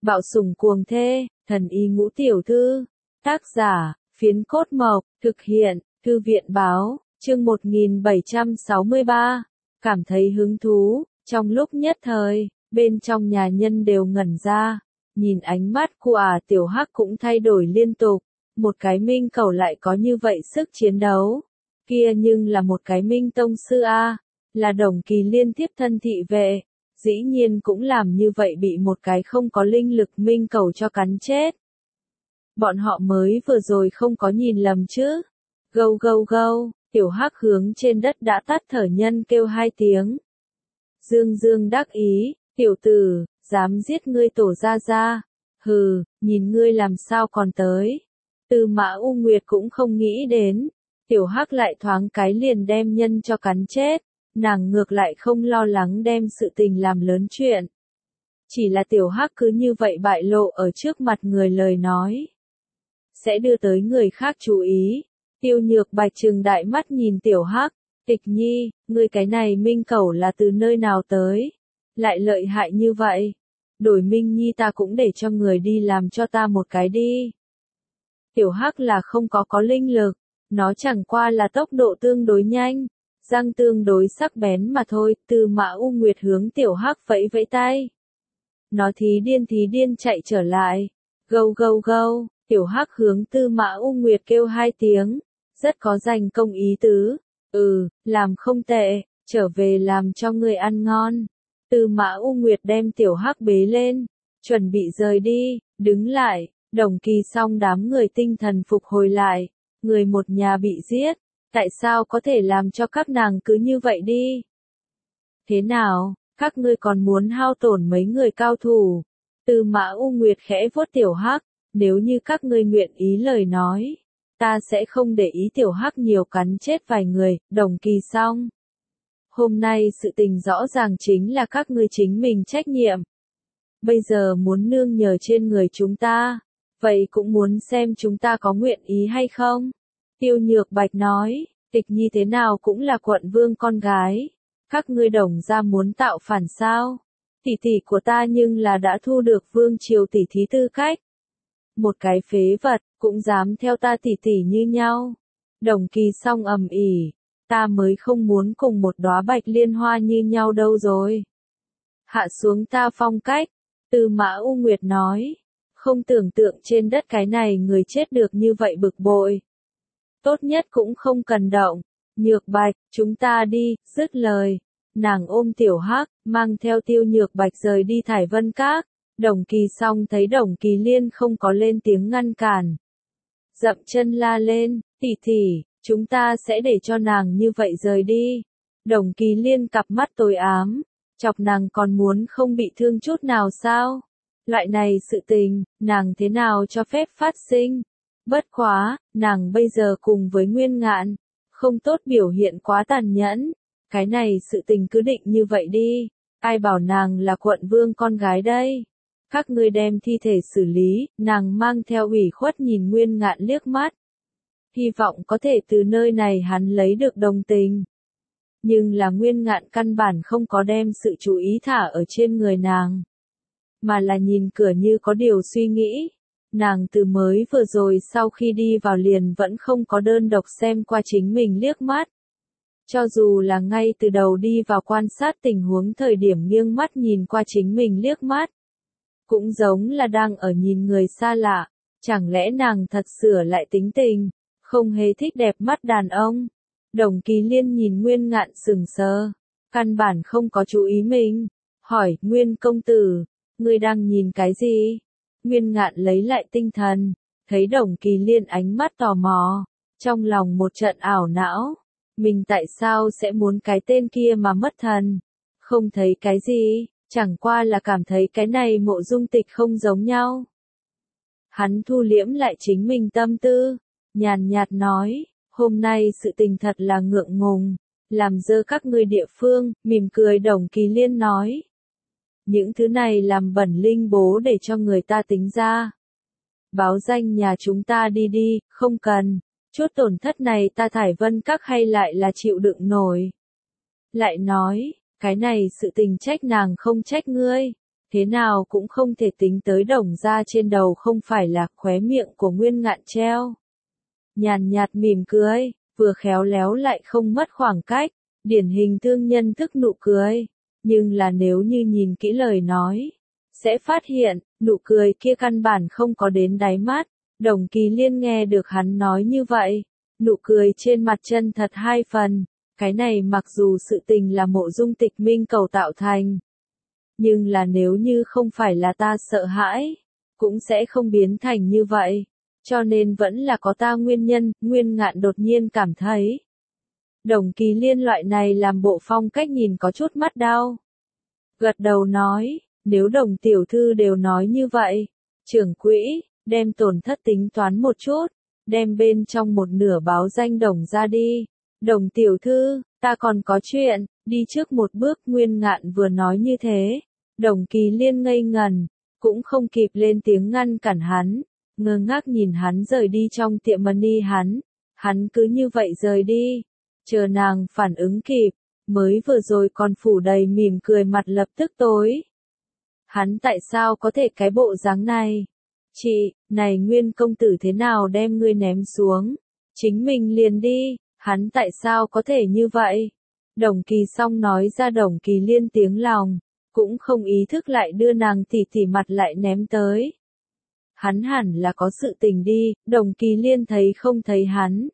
Bạo sủng cuồng thê, thần y ngũ tiểu thư. Tác giả, Phiến Cốt Mộc, thực hiện, Thư viện báo, chương 1763. Cảm thấy hứng thú, trong lúc nhất thời, bên trong nhà nhân đều ngẩn ra, nhìn ánh mắt của tiểu hắc cũng thay đổi liên tục, một cái minh cẩu lại có như vậy sức chiến đấu, kia nhưng là một cái minh tông sư a, là Đồng Kỳ Liên tiếp thân thị vệ, dĩ nhiên cũng làm như vậy bị một cái không có linh lực minh cẩu cho cắn chết. Bọn họ mới vừa rồi không có nhìn lầm chứ? Gâu gâu gâu, tiểu hắc hướng trên đất đã tắt thở nhân kêu hai tiếng. Dương Dương đắc ý, tiểu tử, dám giết ngươi tổ gia gia, hừ, nhìn ngươi làm sao còn tới. Tư Mã U Nguyệt cũng không nghĩ đến, tiểu hắc lại thoáng cái liền đem nhân cho cắn chết, nàng ngược lại không lo lắng đem sự tình làm lớn chuyện. Chỉ là tiểu hắc cứ như vậy bại lộ ở trước mặt người lời nói, sẽ đưa tới người khác chú ý. Tiêu Nhược Bạch trừng đại mắt nhìn tiểu hắc, Tịch Nhi, ngươi cái này minh cẩu là từ nơi nào tới? Lại lợi hại như vậy? Đổi Minh Nhi ta cũng để cho người đi làm cho ta một cái đi. Tiểu hắc là không có linh lực, nó chẳng qua là tốc độ tương đối nhanh, răng tương đối sắc bén mà thôi. Tư Mã U Nguyệt hướng tiểu hắc vẫy vẫy tay. Nó thí điên chạy trở lại. Gâu gâu gâu, tiểu hắc hướng Tư Mã U Nguyệt kêu hai tiếng, rất có giành công ý tứ. Làm không tệ, trở về làm cho người ăn ngon. Tư Mã U Nguyệt đem tiểu hắc bế lên, chuẩn bị rời đi, đứng lại, Đồng Kỳ xong đám người tinh thần phục hồi lại, người một nhà bị giết, tại sao có thể làm cho các nàng cứ như vậy đi? Thế nào, các ngươi còn muốn hao tổn mấy người cao thủ? Tư Mã U Nguyệt khẽ vuốt tiểu hắc, nếu như các ngươi nguyện ý lời nói, ta sẽ không để ý tiểu hắc nhiều cắn chết vài người. Đồng Kỳ xong, hôm nay sự tình rõ ràng chính là các ngươi chính mình trách nhiệm. Bây giờ muốn nương nhờ trên người chúng ta, vậy cũng muốn xem chúng ta có nguyện ý hay không. Tiêu Nhược Bạch nói, Tịch Nhi thế nào cũng là quận vương con gái, các ngươi Đồng gia muốn tạo phản sao? Tỷ tỷ của ta nhưng là đã thu được vương triều tỷ thí tư cách. Một cái phế vật, cũng dám theo ta tỷ tỷ như nhau. Đồng Kỳ xong ầm ĩ, ta mới không muốn cùng một đóa bạch liên hoa như nhau đâu rồi. Hạ xuống ta phong cách, Tư Mã U Nguyệt nói, không tưởng tượng trên đất cái này người chết được như vậy bực bội. Tốt nhất cũng không cần động. Nhược Bạch, chúng ta đi. Dứt lời, nàng ôm tiểu hắc, mang theo Tiêu Nhược Bạch rời đi Thải Vân Các. Đồng Kỳ xong thấy Đồng Kỳ Liên không có lên tiếng ngăn cản, dậm chân la lên, tỷ tỷ, chúng ta sẽ để cho nàng như vậy rời đi. Đồng Kỳ Liên cặp mắt tối ám, chọc nàng còn muốn không bị thương chút nào sao? Loại này sự tình, nàng thế nào cho phép phát sinh? Bất quá, nàng bây giờ cùng với Nguyên Ngạn, không tốt biểu hiện quá tàn nhẫn. Cái này sự tình cứ định như vậy đi, ai bảo nàng là quận vương con gái đây? Các ngươi đem thi thể xử lý. Nàng mang theo ủy khuất nhìn Nguyên Ngạn liếc mắt, hy vọng có thể từ nơi này hắn lấy được đồng tình. Nhưng là Nguyên Ngạn căn bản không có đem sự chú ý thả ở trên người nàng, mà là nhìn cửa như có điều suy nghĩ. Nàng từ mới vừa rồi sau khi đi vào liền vẫn không có đơn độc xem qua chính mình liếc mắt. Cho dù là ngay từ đầu đi vào quan sát tình huống thời điểm nghiêng mắt nhìn qua chính mình liếc mắt, cũng giống là đang ở nhìn người xa lạ. Chẳng lẽ nàng thật sửa lại tính tình, không hề thích đẹp mắt đàn ông? Đồng Kỳ Liên nhìn Nguyên Ngạn sững sờ, căn bản không có chú ý mình, hỏi, Nguyên công tử, ngươi đang nhìn cái gì? Nguyên Ngạn lấy lại tinh thần, thấy Đồng Kỳ Liên ánh mắt tò mò, trong lòng một trận ảo não, mình tại sao sẽ muốn cái tên kia mà mất thần? Không thấy cái gì, chẳng qua là cảm thấy cái này Mộ Dung Tịch không giống nhau. Hắn thu liễm lại chính mình tâm tư, nhàn nhạt nói, hôm nay sự tình thật là ngượng ngùng, làm dơ các ngươi địa phương. Mỉm cười Đồng Kỳ Liên nói, những thứ này làm bẩn linh bố để cho người ta tính ra. Báo danh nhà chúng ta đi đi, không cần, chút tổn thất này ta Thải Vân Các hay lại là chịu đựng nổi. Lại nói, cái này sự tình trách nàng không trách ngươi, thế nào cũng không thể tính tới Đồng gia trên đầu không phải là khóe miệng của Nguyên Ngạn treo. Nhàn nhạt mỉm cười, vừa khéo léo lại không mất khoảng cách, điển hình thương nhân thức nụ cười. Nhưng là nếu như nhìn kỹ lời nói, sẽ phát hiện, nụ cười kia căn bản không có đến đáy mắt. Đồng Kỳ Liên nghe được hắn nói như vậy, nụ cười trên mặt chân thật hai phần. Cái này mặc dù sự tình là Mộ Dung Tịch Minh cầu tạo thành, nhưng là nếu như không phải là ta sợ hãi, cũng sẽ không biến thành như vậy. Cho nên vẫn là có ta nguyên nhân. Nguyên Ngạn đột nhiên cảm thấy Đồng Kỳ Liên loại này làm bộ phong cách nhìn có chút mắt đau. Gật đầu nói, nếu Đồng tiểu thư đều nói như vậy, trưởng quỹ, đem tổn thất tính toán một chút, đem bên trong một nửa báo danh Đồng ra đi. Đồng tiểu thư, ta còn có chuyện, đi trước một bước. Nguyên Ngạn vừa nói như thế, Đồng Kỳ Liên ngây ngần, cũng không kịp lên tiếng ngăn cản hắn, ngơ ngác nhìn hắn rời đi trong tiệm money hắn cứ như vậy rời đi, chờ nàng phản ứng kịp, mới vừa rồi còn phủ đầy mỉm cười mặt lập tức tối. Hắn tại sao có thể cái bộ dáng này? Chị, này Nguyên công tử thế nào đem ngươi ném xuống? Chính mình liền đi, hắn tại sao có thể như vậy? Đồng Kỳ Song nói ra Đồng Kỳ Liên tiếng lòng, cũng không ý thức lại đưa nàng tỉ mặt lại ném tới. Hắn hẳn là có sự tình đi, Đồng Kỳ Liên thấy không thấy hắn.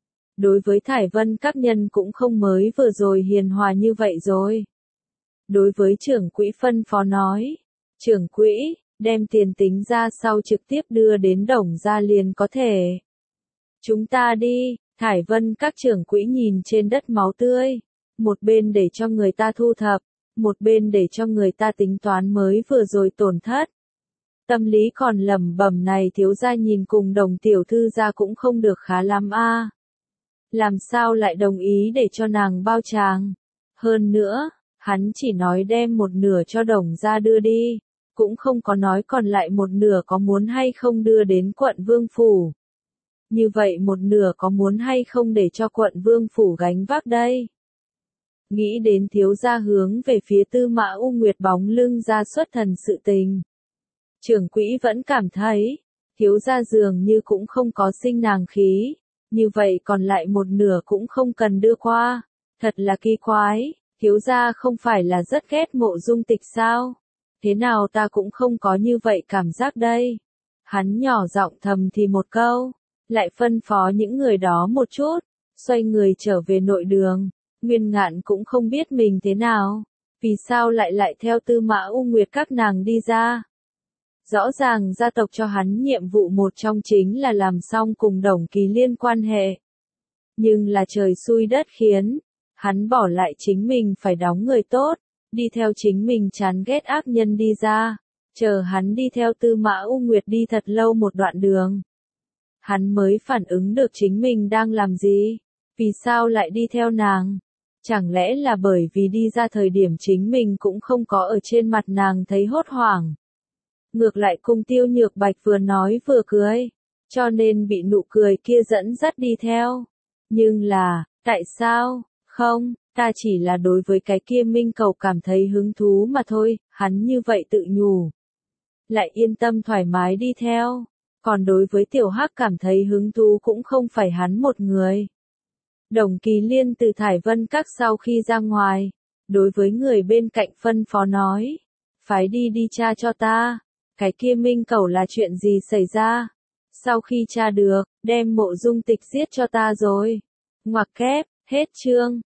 Đối với Thải Vân các nhân cũng không mới vừa rồi hiền hòa như vậy rồi. Đối với trưởng quỹ phân phó nói, trưởng quỹ, đem tiền tính ra sau trực tiếp đưa đến Đồng gia liền có thể. Chúng ta đi. Thải Vân các trưởng quỹ nhìn trên đất máu tươi, một bên để cho người ta thu thập, một bên để cho người ta tính toán mới vừa rồi tổn thất. Tâm lý còn lẩm bẩm này thiếu gia nhìn cùng Đồng tiểu thư gia cũng không được khá lắm a. Làm sao lại đồng ý để cho nàng bao tràng? Hơn nữa, hắn chỉ nói đem một nửa cho Đồng gia đưa đi, cũng không có nói còn lại một nửa có muốn hay không đưa đến quận Vương phủ. Như vậy một nửa có muốn hay không để cho quận Vương phủ gánh vác đây? Nghĩ đến thiếu gia hướng về phía Tư Mã U Nguyệt bóng lưng ra xuất thần sự tình. Trưởng quỹ vẫn cảm thấy, thiếu gia dường như cũng không có sinh nàng khí, như vậy còn lại một nửa cũng không cần đưa qua. Thật là kỳ quái, thiếu gia không phải là rất ghét Mộ Dung Tịch sao? Thế nào ta cũng không có như vậy cảm giác đây. Hắn nhỏ giọng thầm thì một câu, lại phân phó những người đó một chút, xoay người trở về nội đường. Nguyên Ngạn cũng không biết mình thế nào, vì sao lại theo Tư Mã U Nguyệt các nàng đi ra. Rõ ràng gia tộc cho hắn nhiệm vụ một trong chính là làm xong cùng Đồng Kỳ Liên quan hệ. Nhưng là trời xui đất khiến, hắn bỏ lại chính mình phải đóng người tốt, đi theo chính mình chán ghét ác nhân đi ra, chờ hắn đi theo Tư Mã U Nguyệt đi thật lâu một đoạn đường. Hắn mới phản ứng được chính mình đang làm gì, vì sao lại đi theo nàng. Chẳng lẽ là bởi vì đi ra thời điểm chính mình cũng không có ở trên mặt nàng thấy hốt hoảng. Ngược lại Cung Tiêu Nhược Bạch vừa nói vừa cười, cho nên bị nụ cười kia dẫn dắt đi theo. Nhưng là, tại sao? Không, ta chỉ là đối với cái kia Minh Cầu cảm thấy hứng thú mà thôi, hắn như vậy tự nhủ. Lại yên tâm thoải mái đi theo. Còn đối với Tiểu Hắc cảm thấy hứng thú cũng không phải hắn một người. Đồng Kỳ Liên từ Thải Vân các sau khi ra ngoài, đối với người bên cạnh phân phó nói, phái đi tra cho ta, cái kia Minh Cầu là chuyện gì xảy ra? Sau khi tra được, đem Mộ Dung Tịch giết cho ta rồi. Ngoặc kép, hết chương.